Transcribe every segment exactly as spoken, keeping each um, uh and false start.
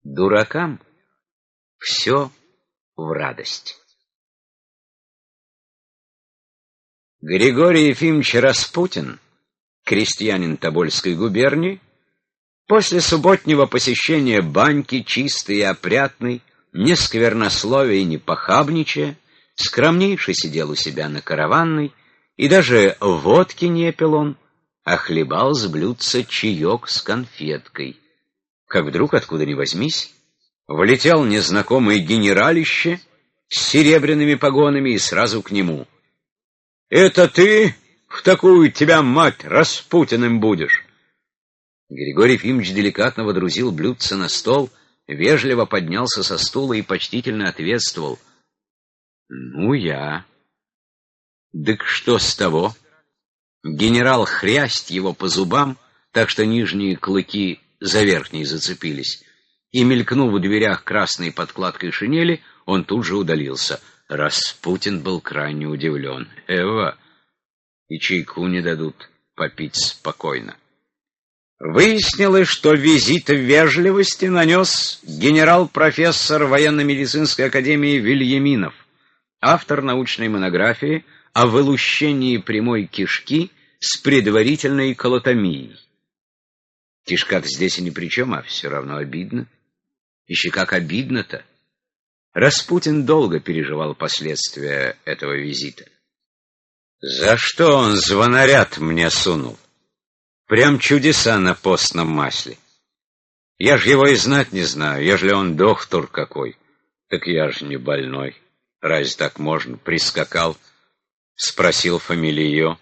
Дуракам все в радость. Григорий Ефимович Распутин, крестьянин Тобольской губернии, после субботнего посещения баньки, чистой и опрятной, не сквернословия и не похабничая, скромнейше сидел у себя на караванной, и даже водки не пил он, а хлебал с блюдца чаек с конфеткой. Как вдруг, откуда ни возьмись, влетел незнакомый генералище с серебряными погонами и сразу к нему. «Это ты в такую тебя, мать, Распутиным будешь?» Григорий Ефимович деликатно водрузил блюдце на стол, вежливо поднялся со стула и почтительно ответствовал. «Ну, я». «Дык что с того?» Генерал хрясть его по зубам, так что нижние клыки за верхние зацепились, и, мелькнув в дверях красной подкладкой шинели, он тут же удалился. Распутин был крайне удивлен. «Эва, и чайку не дадут попить спокойно». Выяснилось, что визит вежливости нанес генерал-профессор военно-медицинской академии Вильяминов, автор научной монографии о вылущении прямой кишки с предварительной колотомией. Кишка-то здесь и ни при чем, а все равно обидно. Еще как обидно-то. Распутин долго переживал последствия этого визита. За что он звонарят мне сунул? Прям чудеса на постном масле. Я ж его и знать не знаю, ежели он доктор какой. Так я ж не больной. Разве так можно? Прискакал, спросил фамилию.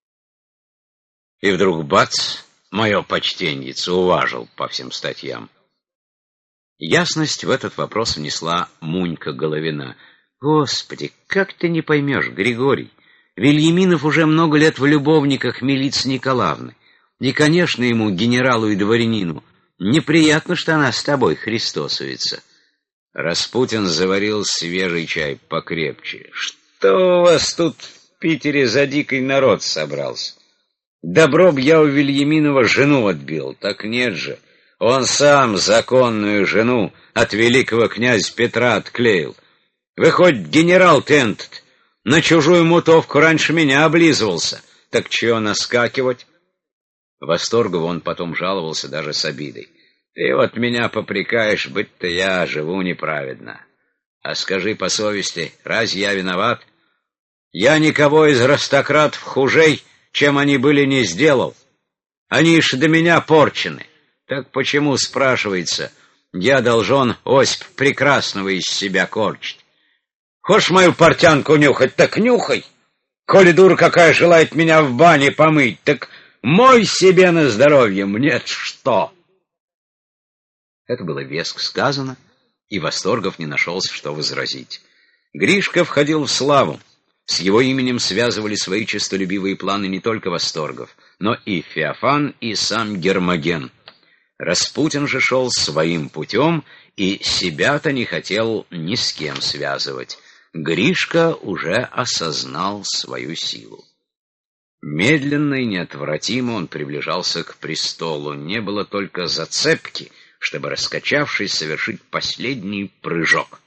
И вдруг бац, мое почтеньице уважил по всем статьям. Ясность в этот вопрос внесла Мунька Головина. «Господи, как ты не поймешь, Григорий? Вильяминов уже много лет в любовниках Милицы Николаевны. И, конечно, ему, генералу и дворянину, неприятно, что она с тобой христосуется». Распутин заварил свежий чай покрепче. «Что у вас тут в Питере за дикий народ собрался? Добро б я у Вильяминова жену отбил, так нет же. Он сам законную жену от великого князя Петра отклеил. Вы хоть генерал-то этот на чужую мутовку раньше меня облизывался, так чего наскакивать?» Восторгову он потом жаловался даже с обидой. «Ты вот меня попрекаешь, быть-то я живу неправедно. А скажи по совести, разве я виноват? Я никого из аристократов хужей, чем они были, не сделал. Они ж до меня порчены. Так почему, спрашивается, я должен Осип Прекрасного из себя корчить? Хочешь мою портянку нюхать, так нюхай. Коли дура какая желает меня в бане помыть, так мой себе на здоровье, мне что?» Это было веско сказано, и Восторгов не нашелся, что возразить. Гришка входил в славу. С его именем связывали свои честолюбивые планы не только Восторгов, но и Феофан, и сам Гермоген. Распутин же шел своим путем и себя-то не хотел ни с кем связывать. Гришка уже осознал свою силу. Медленно и неотвратимо он приближался к престолу. Не было только зацепки, чтобы, раскачавшись, совершить последний прыжок.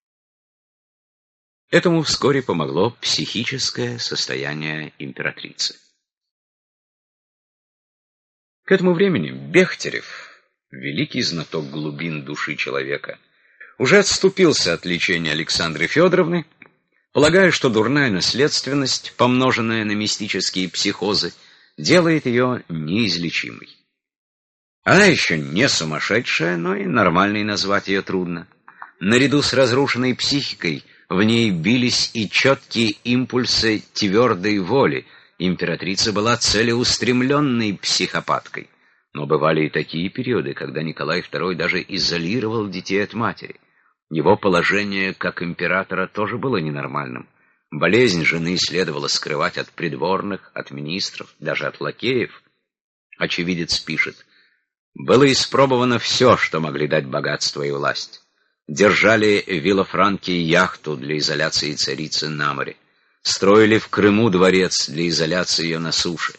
Этому вскоре помогло психическое состояние императрицы. К этому времени Бехтерев, великий знаток глубин души человека, уже отступился от лечения Александры Федоровны, полагая, что дурная наследственность, помноженная на мистические психозы, делает ее неизлечимой. Она еще не сумасшедшая, но и нормальной назвать ее трудно. Наряду с разрушенной психикой в ней бились и четкие импульсы твердой воли. Императрица была целеустремленной психопаткой. Но бывали и такие периоды, когда Николай второй даже изолировал детей от матери. Его положение как императора тоже было ненормальным. Болезнь жены следовало скрывать от придворных, от министров, даже от лакеев. Очевидец пишет: «Было испробовано все, что могли дать богатство и власть. Держали в Виллафранке яхту для изоляции царицы на море. Строили в Крыму дворец для изоляции ее на суше.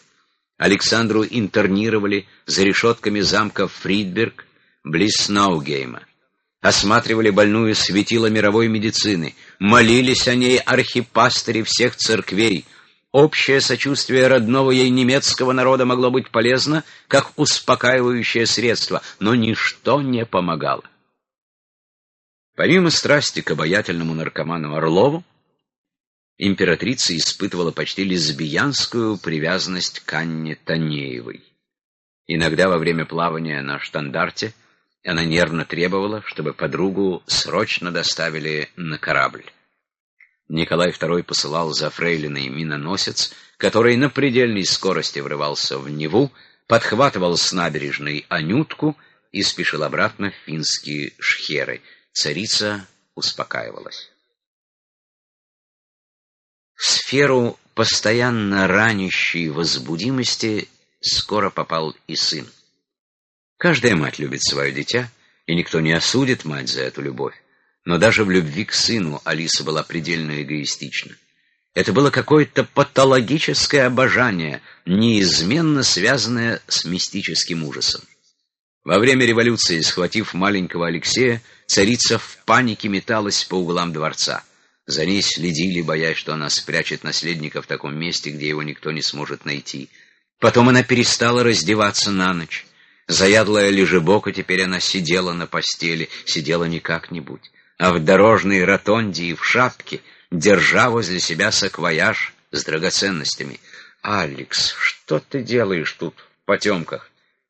Александру интернировали за решетками замка Фридберг близ Снаугейма. осматривали больную светила мировой медицины, молились о ней архипастыри всех церквей. Общее сочувствие родного ей немецкого народа могло быть полезно, как успокаивающее средство, но ничто не помогало. Помимо страсти к обаятельному наркоману Орлову, императрица испытывала почти лесбиянскую привязанность к Анне Танеевой. Иногда во время плавания на штандарте она нервно требовала, чтобы подругу срочно доставили на корабль. Николай второй посылал за фрейлиной миноносец, который на предельной скорости врывался в Неву, подхватывал с набережной Анютку и спешил обратно в финские шхеры. Царица успокаивалась. В сферу постоянно ранящей возбудимости скоро попал и сын. Каждая мать любит свое дитя, и никто не осудит мать за эту любовь. Но даже в любви к сыну Алиса была предельно эгоистична. Это было какое-то патологическое обожание, неизменно связанное с мистическим ужасом. Во время революции, схватив маленького Алексея, царица в панике металась по углам дворца. За ней следили, боясь, что она спрячет наследника в таком месте, где его никто не сможет найти. Потом она перестала раздеваться на ночь. Заядлая лежебока, теперь она сидела на постели, сидела не как-нибудь, а в дорожной ротонде и в шапке, держа возле себя саквояж с драгоценностями. «Алекс, что ты делаешь тут в потемках?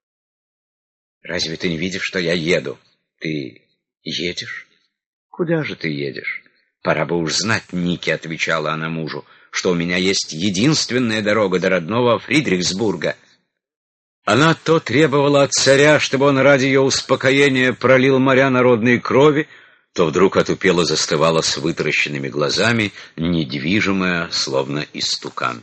Разве ты не видишь, что я еду? Ты едешь? Куда же ты едешь? Пора бы уж знать, Ники», — отвечала она мужу, «что у меня есть единственная дорога до родного Фридрихсбурга». Она то требовала от царя, чтобы он ради ее успокоения пролил моря народной крови, то вдруг отупело застывала с вытаращенными глазами, недвижимая, словно истукан.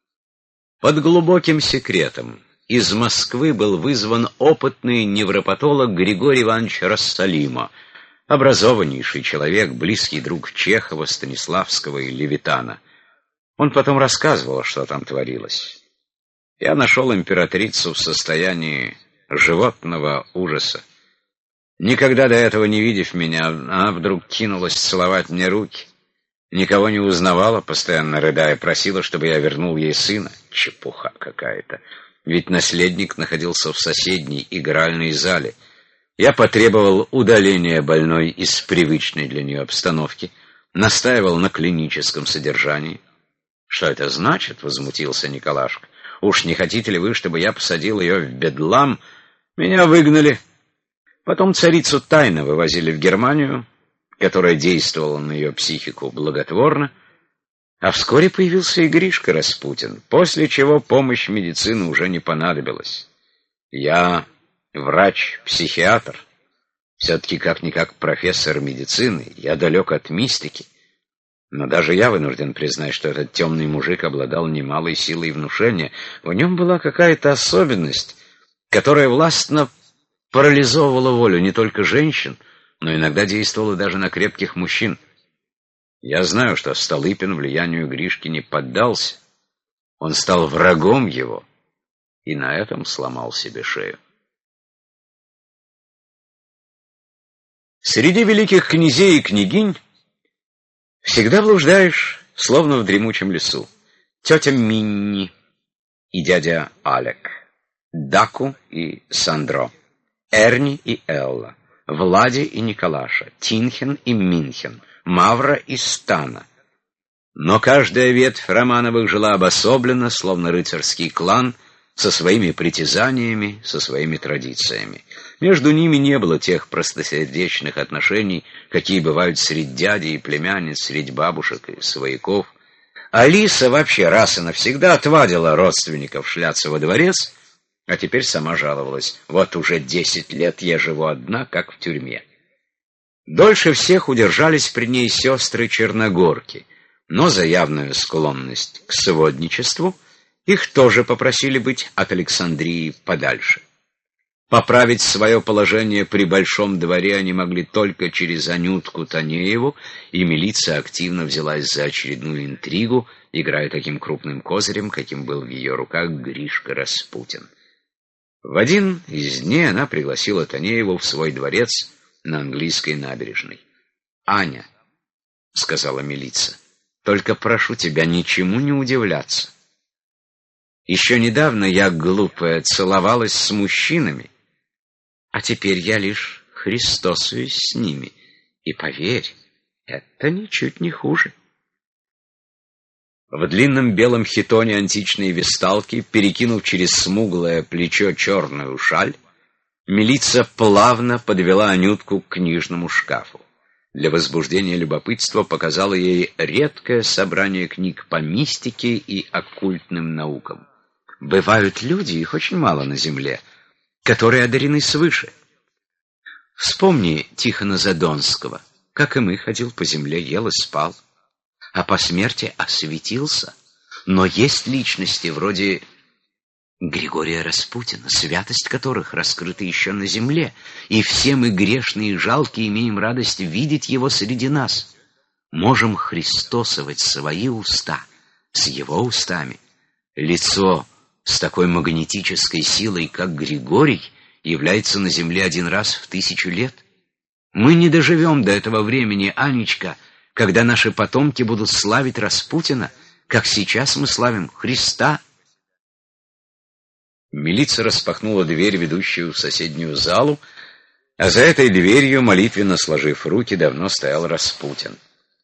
Под глубоким секретом из Москвы был вызван опытный невропатолог Григорий Иванович Рассалимо, образованнейший человек, близкий друг Чехова, Станиславского и Левитана. Он потом рассказывал, что там творилось. Я нашел императрицу в состоянии животного ужаса. Никогда до этого не видев меня, она вдруг кинулась целовать мне руки. Никого не узнавала, постоянно рыдая, просила, чтобы я вернул ей сына. Чепуха какая-то. Ведь наследник находился в соседней игральной зале. Я потребовал удаления больной из привычной для нее обстановки, настаивал на клиническом содержании. «Что это значит?» — возмутился Николашка. «Уж не хотите ли вы, чтобы я посадил ее в бедлам? Меня выгнали». Потом царицу тайно вывозили в Германию, которая действовала на ее психику благотворно, а вскоре появился и Гришка Распутин, после чего помощь медицины уже не понадобилась. Я врач-психиатр, все-таки как-никак профессор медицины, я далек от мистики, но даже я вынужден признать, что этот темный мужик обладал немалой силой внушения. В нем была какая-то особенность, которая властно парализовывала волю не только женщин, но иногда действовала даже на крепких мужчин. Я знаю, что Столыпин влиянию Гришки не поддался. Он стал врагом его и на этом сломал себе шею. Среди великих князей и княгинь всегда блуждаешь, словно в дремучем лесу. Тетя Минни и дядя Алек, Даку и Сандро, Эрни и Элла, Влади и Николаша, Тинхен и Минхен, Мавра и Стана. Но каждая ветвь Романовых жила обособленно, словно рыцарский клан, со своими притязаниями, со своими традициями. Между ними не было тех простосердечных отношений, какие бывают среди дядей и племянниц, среди бабушек и свояков. Алиса вообще раз и навсегда отвадила родственников шляться во дворец, а теперь сама жаловалась. Вот уже десять лет я живу одна, как в тюрьме. Дольше всех удержались при ней сестры Черногорки, но за явную склонность к сводничеству их тоже попросили быть от Александрии подальше. Поправить свое положение при большом дворе они могли только через Анютку Танееву, и милиция активно взялась за очередную интригу, играя таким крупным козырем, каким был в ее руках Гришка Распутин. В один из дней она пригласила Танееву в свой дворец на английской набережной. «Аня», — сказала милиция, — «только прошу тебя ничему не удивляться. Еще недавно я, глупая, целовалась с мужчинами, а теперь я лишь христосуюсь с ними. И поверь, это ничуть не хуже». В длинном белом хитоне античной весталки, перекинув через смуглое плечо черную шаль, милиция плавно подвела Анютку к книжному шкафу. Для возбуждения любопытства показала ей редкое собрание книг по мистике и оккультным наукам. Бывают люди, их очень мало на земле, которые одарены свыше. Вспомни Тихона Задонского, как и мы, ходил по земле, ел и спал, а по смерти осветился. Но есть личности вроде Григория Распутина, святость которых раскрыта еще на земле, и все мы, грешные и жалкие, имеем радость видеть его среди нас. Можем христосовать свои уста с его устами. Лицо с такой магнетической силой, как Григорий, является на земле один раз в тысячу лет. Мы не доживем до этого времени, Анечка, когда наши потомки будут славить Распутина, как сейчас мы славим Христа. Милиция распахнула дверь, ведущую в соседнюю залу, а за этой дверью, молитвенно сложив руки, давно стоял Распутин.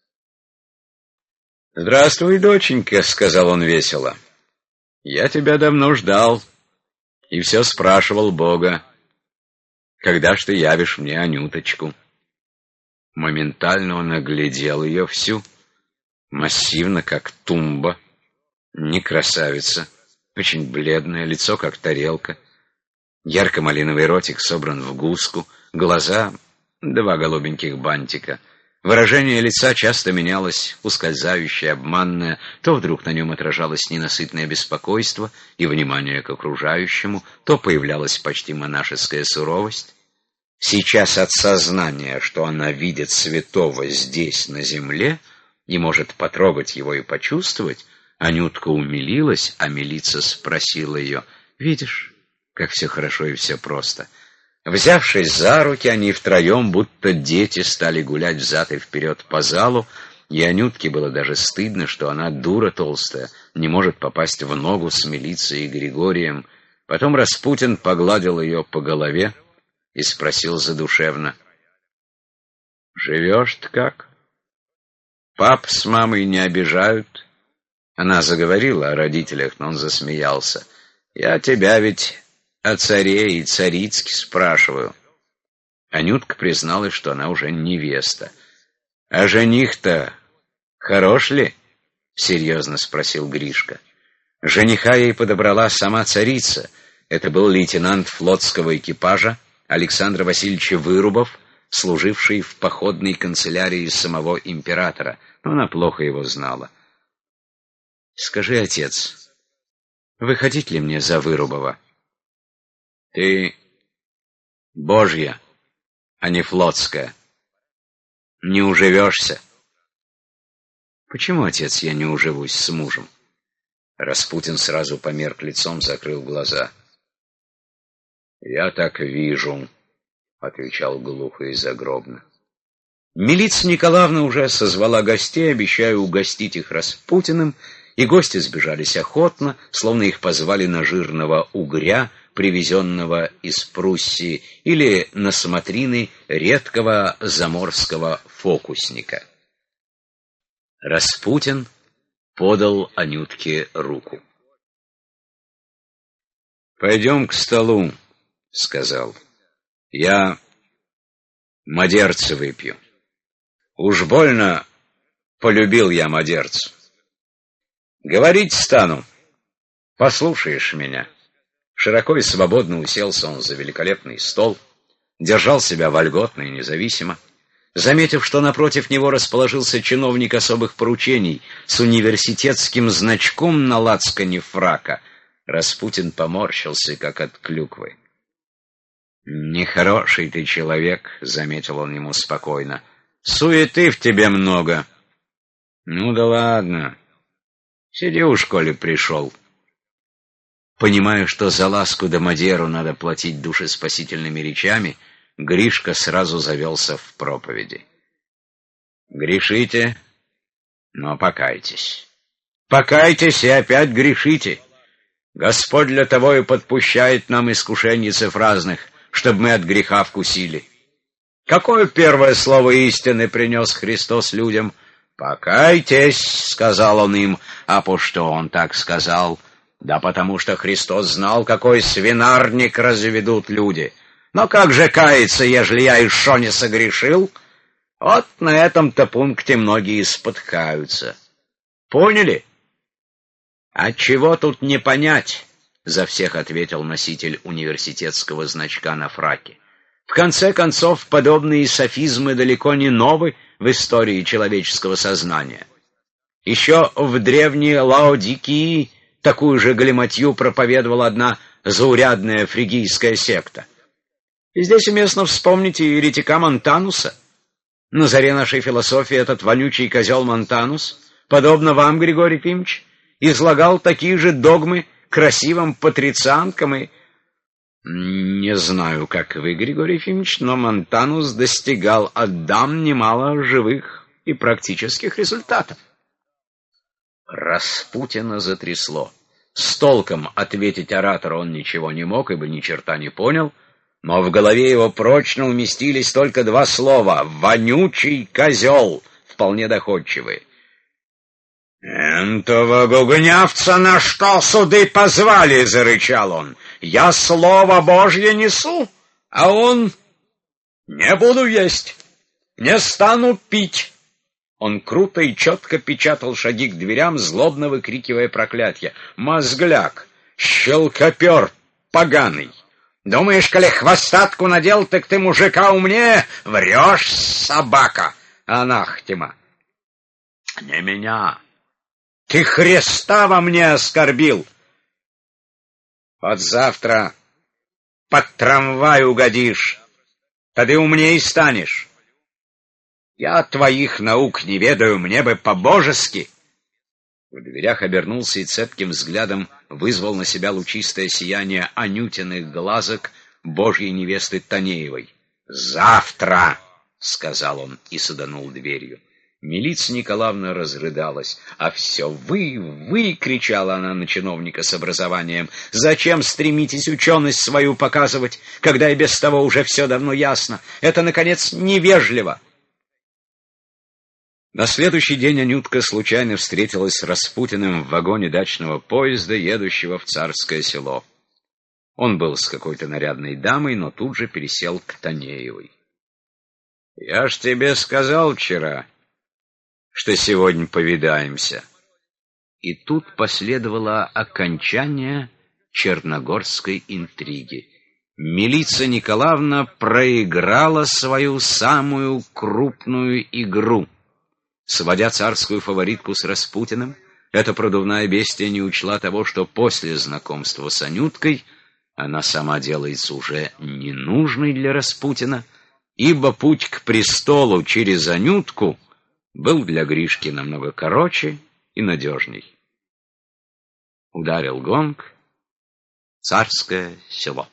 «Здравствуй, доченька», — сказал он весело. «Я тебя давно ждал и все спрашивал Бога, когда ж ты явишь мне Анюточку». Моментально он оглядел ее всю, массивно, как тумба, не красавица, очень бледное, лицо как тарелка, ярко-малиновый ротик собран в гуску, глаза — два голубеньких бантика. Выражение лица часто менялось, ускользающее, обманное, то вдруг на нем отражалось ненасытное беспокойство и внимание к окружающему, то появлялась почти монашеская суровость. Сейчас от сознания, что она видит святого здесь, на земле, и может потрогать его и почувствовать, Анютка умилилась, а милиция спросила ее: «Видишь, как все хорошо и все просто». Взявшись за руки, они втроем, будто дети, стали гулять взад и вперед по залу, и Анютке было даже стыдно, что она, дура толстая, не может попасть в ногу с милицией и Григорием. Потом Распутин погладил ее по голове и спросил задушевно: «Живешь-то как? Пап с мамой не обижают?» Она заговорила о родителях, но он засмеялся. «Я тебя ведь о царе и царицке спрашиваю». Анютка призналась, что она уже невеста. «А жених-то хорош ли?» — серьезно спросил Гришка. Жениха ей подобрала сама царица. Это был лейтенант флотского экипажа Александр Васильевич Вырубов, служивший в походной канцелярии самого императора. Но она плохо его знала. «Скажи, отец, выходить ли мне за Вырубова?» «Ты Божья, а не флотская. Не уживешься». «Почему, отец, я не уживусь с мужем?» Распутин сразу померк лицом, закрыл глаза. «Я так вижу», — отвечал глухо и загробно. Милиция Николаевна уже созвала гостей, обещая угостить их Распутиным, и гости сбежались охотно, словно их позвали на жирного угря, привезенного из Пруссии, или на смотрины редкого заморского фокусника. Распутин подал Анютке руку. «Пойдем к столу», — сказал. «Я мадерца выпью. Уж больно полюбил я мадерцу. Говорить стану, послушаешь меня». Широко и свободно уселся он за великолепный стол, держал себя вольготно и независимо. Заметив, что напротив него расположился чиновник особых поручений с университетским значком на лацкане фрака, Распутин поморщился, как от клюквы. «Нехороший ты человек», — заметил он ему спокойно. «Суеты в тебе много». «Ну да ладно. Сиди уж, коли пришел». Понимая, что за ласку да мадеру надо платить душеспасительными речами, Гришка сразу завелся в проповеди. Грешите, но покайтесь. Покайтесь и опять грешите. Господь для того и подпущает нам искушенницев разных, чтобы мы от греха вкусили. Какое первое слово истины принес Христос людям? «Покайтесь», — сказал он им. А по что он так сказал? Да потому что Христос знал, какой свинарник разведут люди. Но как же каяться, ежели я еще не согрешил? Вот на этом-то пункте многие спотыкаются. Поняли? А чего тут не понять? За всех ответил носитель университетского значка на фраке. В конце концов, подобные софизмы далеко не новы в истории человеческого сознания. Еще в древней Лаодикии такую же галиматью проповедовала одна заурядная фригийская секта. И здесь уместно вспомнить и еретика Монтануса. На заре нашей философии этот вонючий козел Монтанус, подобно вам, Григорий Ефимович, излагал такие же догмы красивым патрицианкам и... Не знаю, как вы, Григорий Ефимович, но Монтанус достигал от дам немало живых и практических результатов. Распутина затрясло. С толком ответить оратору он ничего не мог, ибо ни черта не понял, но в голове его прочно уместились только два слова «вонючий козел», вполне доходчивые. «Энтого гугнявца на что суды позвали?» — зарычал он. «Я слово Божье несу, а он... Не буду есть, не стану пить». Он круто и четко печатал шаги к дверям, злобно выкрикивая проклятья. «Мозгляк! Щелкопер! Поганый! Думаешь, коли хвостатку надел, так ты мужика умнее? Врешь, собака! Анахтема! Не меня! Ты Христа во мне оскорбил! Вот завтра под трамвай угодишь, тогда умнее станешь. Я твоих наук не ведаю, мне бы по-божески». В дверях обернулся и цепким взглядом вызвал на себя лучистое сияние анютиных глазок Божьей невесты Танеевой. «Завтра!» — сказал он и саданул дверью. Милиция Николаевна разрыдалась. «А все вы, вы!» — кричала она на чиновника с образованием. «Зачем стремитесь ученость свою показывать, когда и без того уже все давно ясно? Это, наконец, невежливо!» На следующий день Анютка случайно встретилась с Распутиным в вагоне дачного поезда, едущего в Царское Село. Он был с какой-то нарядной дамой, но тут же пересел к Танеевой. «Я ж тебе сказал вчера, что сегодня повидаемся». И тут последовало окончание черногорской интриги. Милиция Николаевна проиграла свою самую крупную игру. Сводя царскую фаворитку с Распутиным, эта продувная бестия не учла того, что после знакомства с Анюткой она сама делается уже ненужной для Распутина, ибо путь к престолу через Анютку был для Гришки намного короче и надежней. Ударил гонг. Царское Село.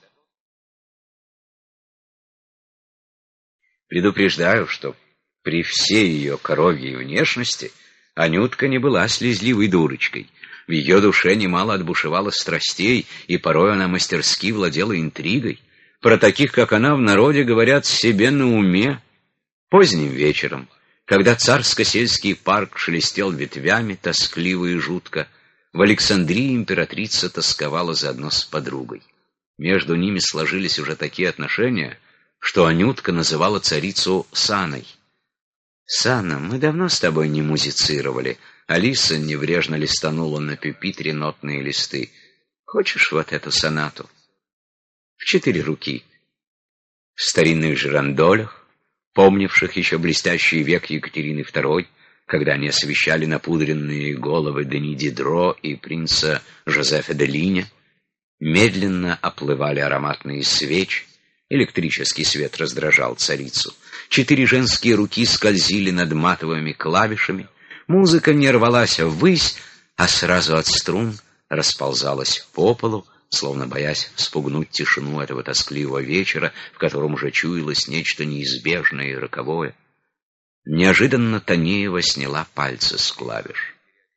Предупреждаю, что при всей ее коровьей внешности Анютка не была слезливой дурочкой. В ее душе немало отбушевало страстей, и порой она мастерски владела интригой. Про таких, как она, в народе говорят себе на уме. Поздним вечером, когда царско-сельский парк шелестел ветвями, тоскливо и жутко, в Александрии императрица тосковала заодно с подругой. Между ними сложились уже такие отношения, что Анютка называла царицу Саной. «Сана, мы давно с тобой не музицировали». Алиса небрежно листанула на пюпитре нотные листы. «Хочешь вот эту сонату?» В четыре руки. В старинных жерандолях, помнивших еще блестящий век Екатерины Второй, когда они освещали напудренные головы Дени Дидро и принца Жозефа де Линя, медленно оплывали ароматные свечи. Электрический свет раздражал царицу. Четыре женские руки скользили над матовыми клавишами. Музыка не рвалась ввысь, а сразу от струн расползалась по полу, словно боясь спугнуть тишину этого тоскливого вечера, в котором уже чуялось нечто неизбежное и роковое. Неожиданно Танеева сняла пальцы с клавиш.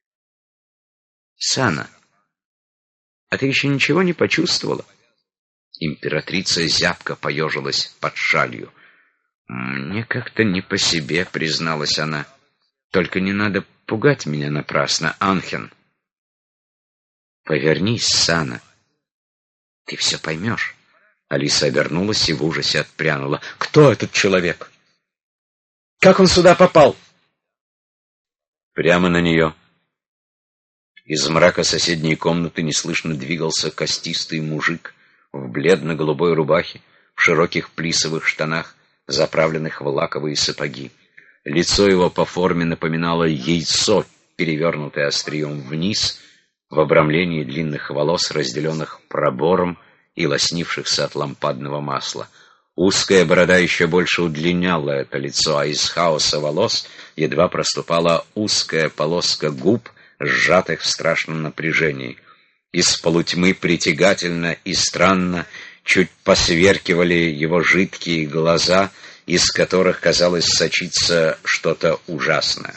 «Сана, а ты еще ничего не почувствовала?» Императрица зябко поежилась под шалью. «Мне как-то не по себе», — призналась она. «Только не надо пугать меня напрасно, Анхен». «Повернись, Сана. Ты все поймешь». Алиса обернулась и в ужасе отпрянула. «Кто этот человек? Как он сюда попал?» Прямо на нее. Из мрака соседней комнаты неслышно двигался костистый мужик в бледно-голубой рубахе, в широких плисовых штанах, заправленных в лаковые сапоги. Лицо его по форме напоминало яйцо, перевернутое острием вниз, в обрамлении длинных волос, разделенных пробором и лоснившихся от лампадного масла. Узкая борода еще больше удлиняла это лицо, а из хаоса волос едва проступала узкая полоска губ, сжатых в страшном напряжении. Из полутьмы притягательно и странно чуть посверкивали его жидкие глаза, из которых, казалось, сочится что-то ужасное.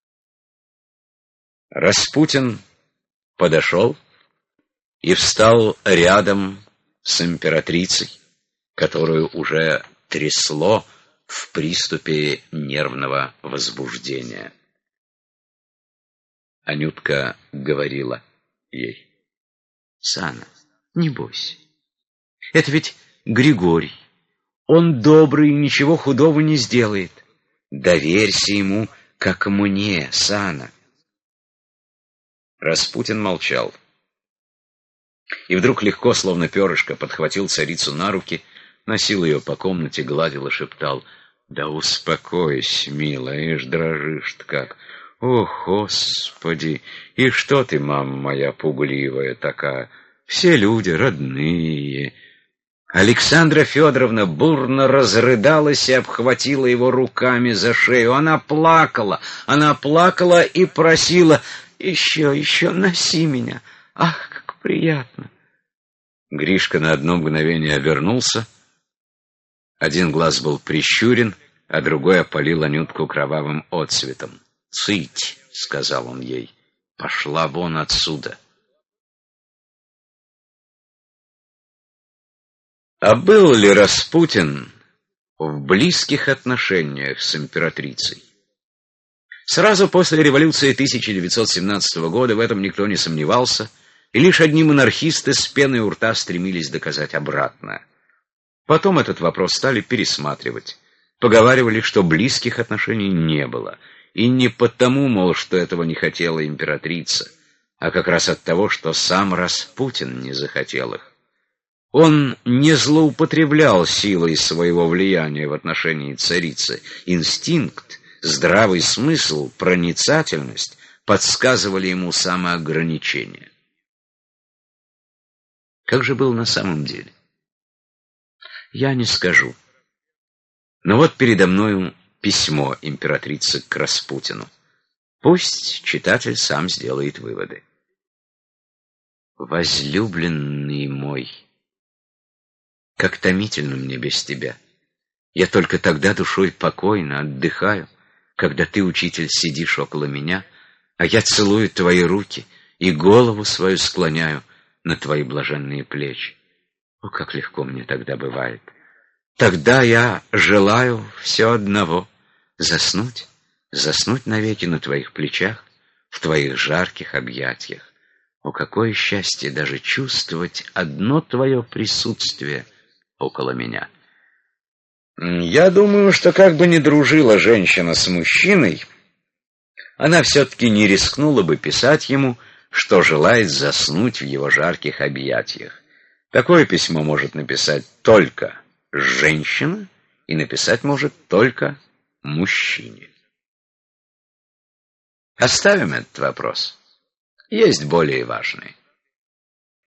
Распутин подошел и встал рядом с императрицей, которую уже трясло в приступе нервного возбуждения. Анютка говорила ей: «Сана, не бойся. Это ведь Григорий. Он добрый и ничего худого не сделает. Доверься ему, как мне, Сана». Распутин молчал. И вдруг легко, словно перышко, подхватил царицу на руки, носил ее по комнате, гладил и шептал: «Да успокойся, милая, ишь дрожишь-то как! О, Господи! И что ты, мама моя, пугливая такая? Все люди родные!» Александра Федоровна бурно разрыдалась и обхватила его руками за шею. Она плакала, она плакала и просила: «Еще, еще носи меня! Ах, как приятно!» Гришка на одно мгновение обернулся. Один глаз был прищурен, а другой опалил Анютку кровавым отцветом. «Цыть!» — сказал он ей. «Пошла вон отсюда!» А был ли Распутин в близких отношениях с императрицей? Сразу после революции тысяча девятьсот семнадцатого года в этом никто не сомневался, и лишь одни монархисты с пеной у рта стремились доказать обратное. Потом этот вопрос стали пересматривать. Поговаривали, что близких отношений не было, и не потому, мол, что этого не хотела императрица, а как раз от того, что сам Распутин не захотел их. Он не злоупотреблял силой своего влияния в отношении царицы. Инстинкт, здравый смысл, проницательность подсказывали ему самоограничение. Как же был на самом деле? Я не скажу. Но вот передо мною письмо императрицы к Распутину. Пусть читатель сам сделает выводы. «Возлюбленный мой, как томительно мне без тебя. Я только тогда душой покойно отдыхаю, когда ты, учитель, сидишь около меня, а я целую твои руки и голову свою склоняю на твои блаженные плечи. О, как легко мне тогда бывает! Тогда я желаю все одного — заснуть, заснуть навеки на твоих плечах, в твоих жарких объятиях. О, какое счастье даже чувствовать одно твое присутствие около меня!» Я думаю, что как бы ни дружила женщина с мужчиной, она все-таки не рискнула бы писать ему, что желает заснуть в его жарких объятиях. Такое письмо может написать только женщина, и написать может только мужчине. Оставим этот вопрос. Есть более важные.